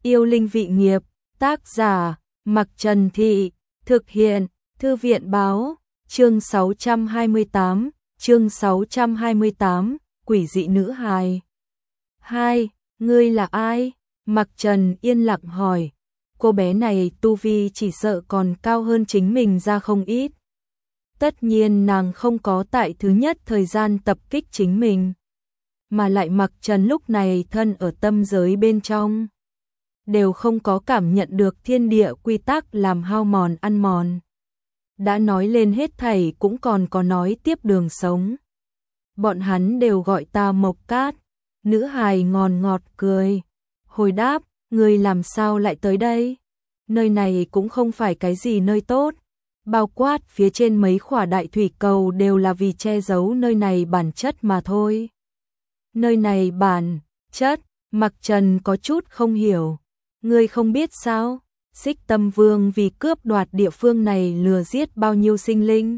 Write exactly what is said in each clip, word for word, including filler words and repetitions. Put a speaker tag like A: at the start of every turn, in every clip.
A: Yêu linh vị nghiệp, tác giả, Mặc Trần Thị, thực hiện, Thư viện báo, chương sáu trăm hai mươi tám, chương sáu trăm hai mươi tám, quỷ dị nữ hài. Hai, ngươi là ai? Mặc Trần yên lặng hỏi. Cô bé này tu vi chỉ sợ còn cao hơn chính mình ra không ít. Tất nhiên nàng không có tại thứ nhất thời gian tập kích chính mình. Mà lại Mặc Trần lúc này thân ở tâm giới bên trong. Đều không có cảm nhận được thiên địa quy tắc làm hao mòn ăn mòn. Đã nói lên hết thảy cũng còn có nói tiếp đường sống. Bọn hắn đều gọi ta Mộc Cát. Nữ hài ngòn ngọt cười. Hồi đáp, ngươi làm sao lại tới đây? Nơi này cũng không phải cái gì nơi tốt. Bao quát phía trên mấy khỏa đại thủy cầu đều là vì che giấu nơi này bản chất mà thôi. Nơi này bản chất, Mặc Trần có chút không hiểu. Ngươi không biết sao? Xích Tâm Vương vì cướp đoạt địa phương này lừa giết bao nhiêu sinh linh.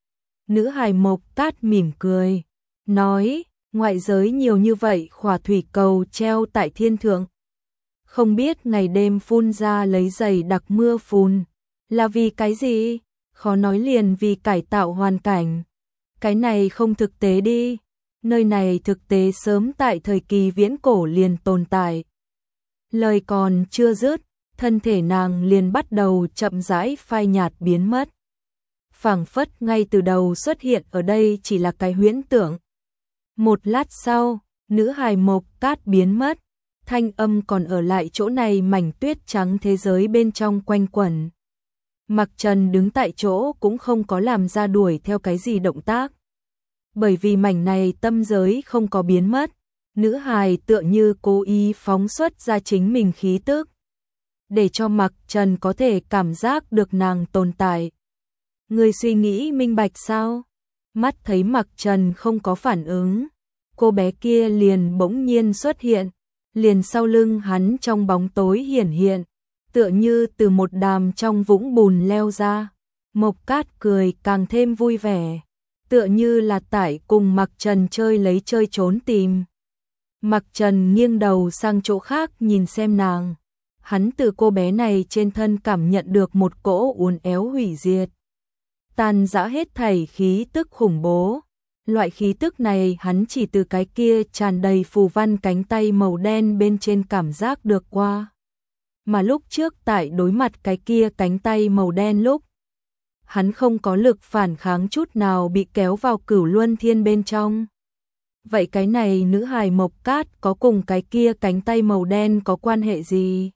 A: Nữ hài Mộc Cát mỉm cười, nói, ngoại giới nhiều như vậy khỏa thủy cầu treo tại thiên thượng. Không biết ngày đêm phun ra lấy giày đặc mưa phùn, là vì cái gì? Khó nói liền vì cải tạo hoàn cảnh. Cái này không thực tế đi, nơi này thực tế sớm tại thời kỳ viễn cổ liền tồn tại. Lời còn chưa dứt, thân thể nàng liền bắt đầu chậm rãi phai nhạt biến mất. Phảng phất ngay từ đầu xuất hiện ở đây chỉ là cái huyễn tưởng. Một lát sau, nữ hài Mộc Cát biến mất, thanh âm còn ở lại chỗ này mảnh tuyết trắng thế giới bên trong quanh quẩn. Mặc Trần đứng tại chỗ cũng không có làm ra đuổi theo cái gì động tác. Bởi vì mảnh này tâm giới không có biến mất, nữ hài tựa như cố ý phóng xuất ra chính mình khí tức, để cho Mặc Trần có thể cảm giác được nàng tồn tại. Người suy nghĩ minh bạch sao? Mắt thấy Mặc Trần không có phản ứng, cô bé kia liền bỗng nhiên xuất hiện, liền sau lưng hắn trong bóng tối hiển hiện, tựa như từ một đàm trong vũng bùn leo ra. Mộc Cát cười càng thêm vui vẻ, tựa như là tại cùng Mặc Trần chơi lấy chơi trốn tìm. Mặc Trần nghiêng đầu sang chỗ khác nhìn xem nàng. Hắn từ cô bé này trên thân cảm nhận được một cỗ uốn éo hủy diệt. Tàn rã hết thảy khí tức khủng bố. Loại khí tức này hắn chỉ từ cái kia tràn đầy phù văn cánh tay màu đen bên trên cảm giác được qua. Mà lúc trước tại đối mặt cái kia cánh tay màu đen lúc, hắn không có lực phản kháng chút nào bị kéo vào cửu luân thiên bên trong. Vậy cái này nữ hài Mộc Cát có cùng cái kia cánh tay màu đen có quan hệ gì?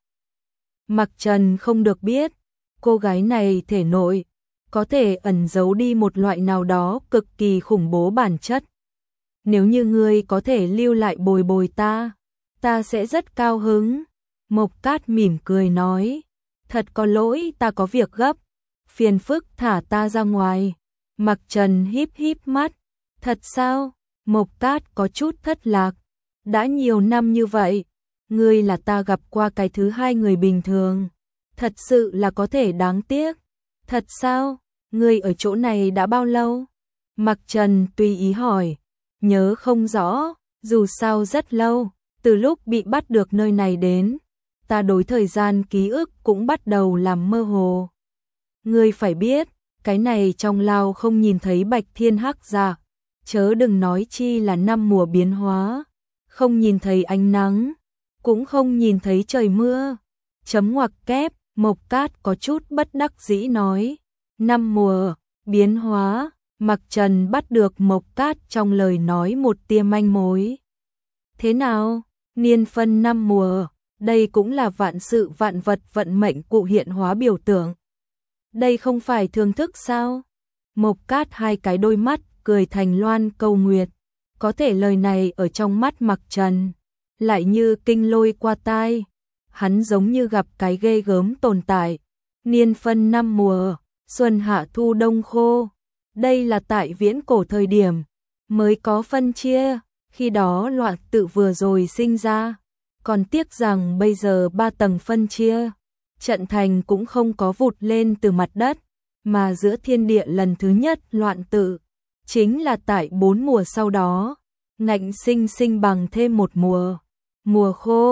A: Mặc Trần không được biết, cô gái này thể nội có thể ẩn giấu đi một loại nào đó cực kỳ khủng bố bản chất. Nếu như ngươi có thể lưu lại bồi bồi ta, ta sẽ rất cao hứng. Mộc Cát mỉm cười nói, thật có lỗi ta có việc gấp, phiền phức thả ta ra ngoài. Mặc Trần híp híp mắt, thật sao? Mộc Cát có chút thất lạc, đã nhiều năm như vậy, ngươi là ta gặp qua cái thứ hai người bình thường, thật sự là có thể đáng tiếc. Thật sao? Ngươi ở chỗ này đã bao lâu? Mặc Trần tùy ý hỏi, nhớ không rõ, dù sao rất lâu, từ lúc bị bắt được nơi này đến, ta đối thời gian ký ức cũng bắt đầu làm mơ hồ. Ngươi phải biết, cái này trong lao không nhìn thấy bạch thiên hắc dạ, chớ đừng nói chi là năm mùa biến hóa, không nhìn thấy ánh nắng, cũng không nhìn thấy trời mưa. Chấm ngoặc kép, Mộc Cát có chút bất đắc dĩ nói, năm mùa biến hóa. Mặc Trần bắt được Mộc Cát trong lời nói một tia manh mối. Thế nào? Niên phân năm mùa, đây cũng là vạn sự vạn vật vận mệnh cụ hiện hóa biểu tượng. Đây không phải thường thức sao? Mộc Cát hai cái đôi mắt cười thành loan câu nguyệt, có thể lời này ở trong mắt Mặc Trần lại như kinh lôi qua tai, hắn giống như gặp cái ghê gớm tồn tại. Niên phân năm mùa, xuân hạ thu đông khô, đây là tại viễn cổ thời điểm mới có phân chia, khi đó loạn tự vừa rồi sinh ra, còn tiếc rằng bây giờ ba tầng phân chia, trận thành cũng không có vụt lên từ mặt đất, mà giữa thiên địa lần thứ nhất loạn tự, chính là tại bốn mùa sau đó, ngạnh sinh sinh bằng thêm một mùa, mùa khô,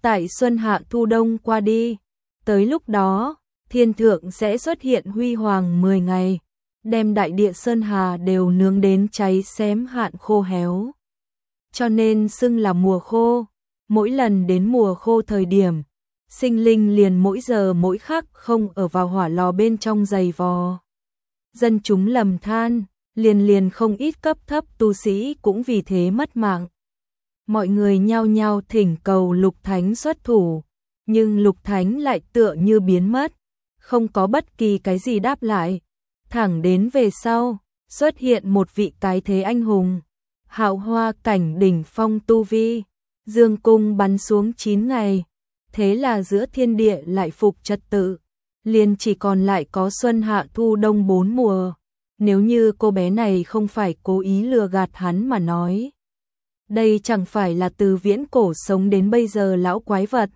A: tại xuân hạ thu đông qua đi, tới lúc đó, thiên thượng sẽ xuất hiện huy hoàng mười ngày, đem đại địa sơn hà đều nướng đến cháy xém hạn khô héo. Cho nên xưng là mùa khô, mỗi lần đến mùa khô thời điểm, sinh linh liền mỗi giờ mỗi khắc không ở vào hỏa lò bên trong giày vò. Dân chúng lầm than, liền liền không ít cấp thấp tu sĩ cũng vì thế mất mạng. Mọi người nhao nhao thỉnh cầu Lục Thánh xuất thủ, nhưng Lục Thánh lại tựa như biến mất, không có bất kỳ cái gì đáp lại. Thẳng đến về sau, xuất hiện một vị cái thế anh hùng, hạo hoa cảnh đỉnh phong tu vi, dương cung bắn xuống chín ngày, thế là giữa thiên địa lại phục trật tự, liền chỉ còn lại có xuân hạ thu đông bốn mùa. Nếu như cô bé này không phải cố ý lừa gạt hắn mà nói, đây chẳng phải là từ viễn cổ sống đến bây giờ lão quái vật.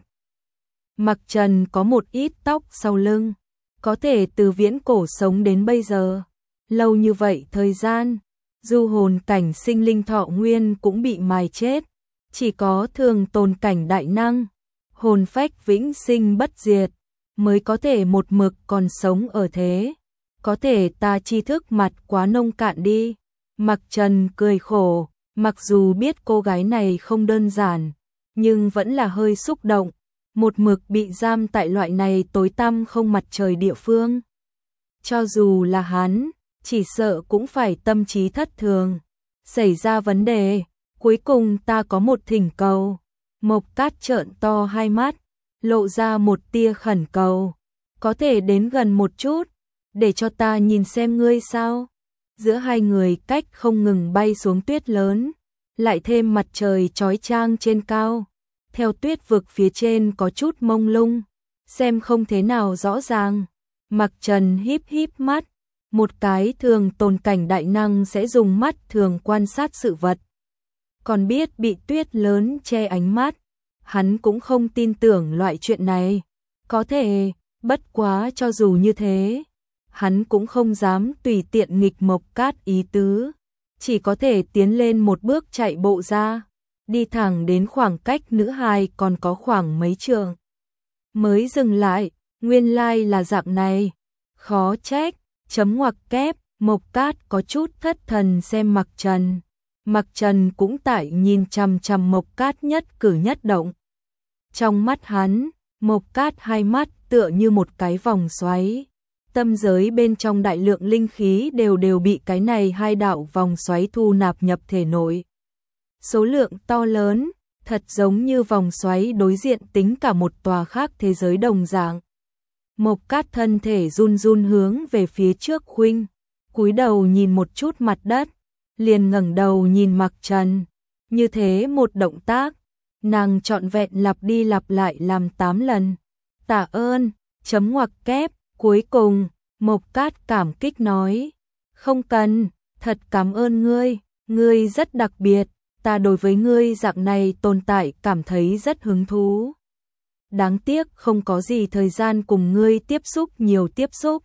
A: Mặc Trần có một ít tóc sau lưng, có thể từ viễn cổ sống đến bây giờ, lâu như vậy thời gian, du hồn cảnh sinh linh thọ nguyên cũng bị mài chết, chỉ có thường tồn cảnh đại năng, hồn phách vĩnh sinh bất diệt, mới có thể một mực còn sống ở thế. Có thể ta tri thức mặt quá nông cạn đi. Mặc Trần cười khổ, mặc dù biết cô gái này không đơn giản, nhưng vẫn là hơi xúc động, một mực bị giam tại loại này tối tăm không mặt trời địa phương. Cho dù là hắn, chỉ sợ cũng phải tâm trí thất thường, xảy ra vấn đề. Cuối cùng ta có một thỉnh cầu. Mộc Cát trợn to hai mắt, lộ ra một tia khẩn cầu, có thể đến gần một chút, để cho ta nhìn xem ngươi sao. Giữa hai người cách không ngừng bay xuống tuyết lớn, lại thêm mặt trời chói chang trên cao, theo tuyết vực phía trên có chút mông lung, xem không thế nào rõ ràng. Mặc Trần híp híp mắt, một cái thường tồn cảnh đại năng sẽ dùng mắt thường quan sát sự vật, còn biết bị tuyết lớn che ánh mắt, hắn cũng không tin tưởng loại chuyện này. Có thể, bất quá cho dù như thế, hắn cũng không dám tùy tiện nghịch Mộc Cát ý tứ, chỉ có thể tiến lên một bước chạy bộ ra, đi thẳng đến khoảng cách nữ hài còn có khoảng mấy trượng. Mới dừng lại, nguyên lai là dạng này, khó trách, chấm ngoặc kép, Mộc Cát có chút thất thần xem Mặc Trần. Mặc Trần cũng tại nhìn chằm chằm Mộc Cát nhất cử nhất động. Trong mắt hắn, Mộc Cát hai mắt tựa như một cái vòng xoáy. Tâm giới bên trong đại lượng linh khí đều đều bị cái này hai đạo vòng xoáy thu nạp nhập thể nội. Số lượng to lớn, thật giống như vòng xoáy đối diện tính cả một tòa khác thế giới đồng dạng. Mộc Cát thân thể run run hướng về phía trước khuynh, cúi đầu nhìn một chút mặt đất, liền ngẩng đầu nhìn Mặc Trần. Như thế một động tác, nàng trọn vẹn lặp đi lặp lại làm tám lần. Tạ ơn, chấm ngoặc kép. Cuối cùng, Mộc Cát cảm kích nói, không cần, thật cảm ơn ngươi, ngươi rất đặc biệt, ta đối với ngươi dạng này tồn tại cảm thấy rất hứng thú. Đáng tiếc không có gì thời gian cùng ngươi tiếp xúc nhiều tiếp xúc.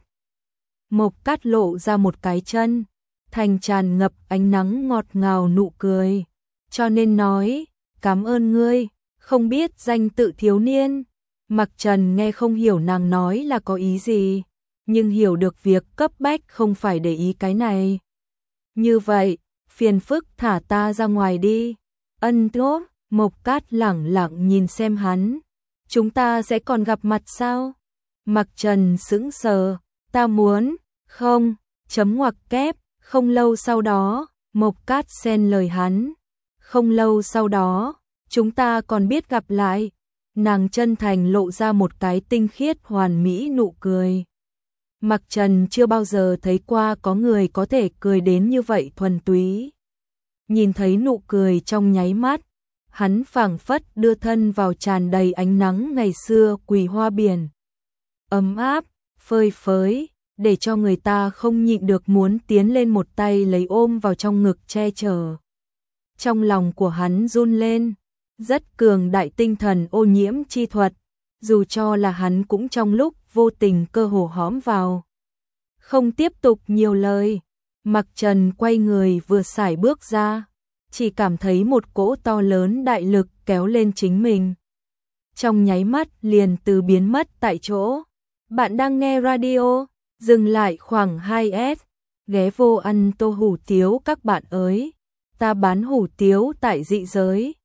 A: Mộc Cát lộ ra một cái chân, thành tràn ngập ánh nắng ngọt ngào nụ cười, cho nên nói, cảm ơn ngươi, không biết danh tự thiếu niên. Mặc Trần nghe không hiểu nàng nói là có ý gì, nhưng hiểu được việc cấp bách không phải để ý cái này. Như vậy, phiền phức thả ta ra ngoài đi. Ân tốt, Mộc Cát lẳng lặng nhìn xem hắn. Chúng ta sẽ còn gặp mặt sao? Mặc Trần sững sờ, ta muốn, không, chấm ngoặc kép, không lâu sau đó, Mộc Cát xen lời hắn. Không lâu sau đó, chúng ta còn biết gặp lại. Nàng chân thành lộ ra một cái tinh khiết hoàn mỹ nụ cười. Mặc Trần chưa bao giờ thấy qua có người có thể cười đến như vậy thuần túy. Nhìn thấy nụ cười trong nháy mắt, hắn phảng phất đưa thân vào tràn đầy ánh nắng ngày xưa quỳ hoa biển. Ấm áp, phơi phới, để cho người ta không nhịn được muốn tiến lên một tay lấy ôm vào trong ngực che chở. Trong lòng của hắn run lên. Rất cường đại tinh thần ô nhiễm chi thuật, dù cho là hắn cũng trong lúc vô tình cơ hồ hõm vào. Không tiếp tục nhiều lời, Mặc Trần quay người vừa sải bước ra, chỉ cảm thấy một cỗ to lớn đại lực kéo lên chính mình. trong nháy mắt liền từ biến mất tại chỗ. Bạn đang nghe radio, dừng lại khoảng hai s, ghé vô ăn tô hủ tiếu các bạn ơi. Ta bán hủ tiếu tại dị giới.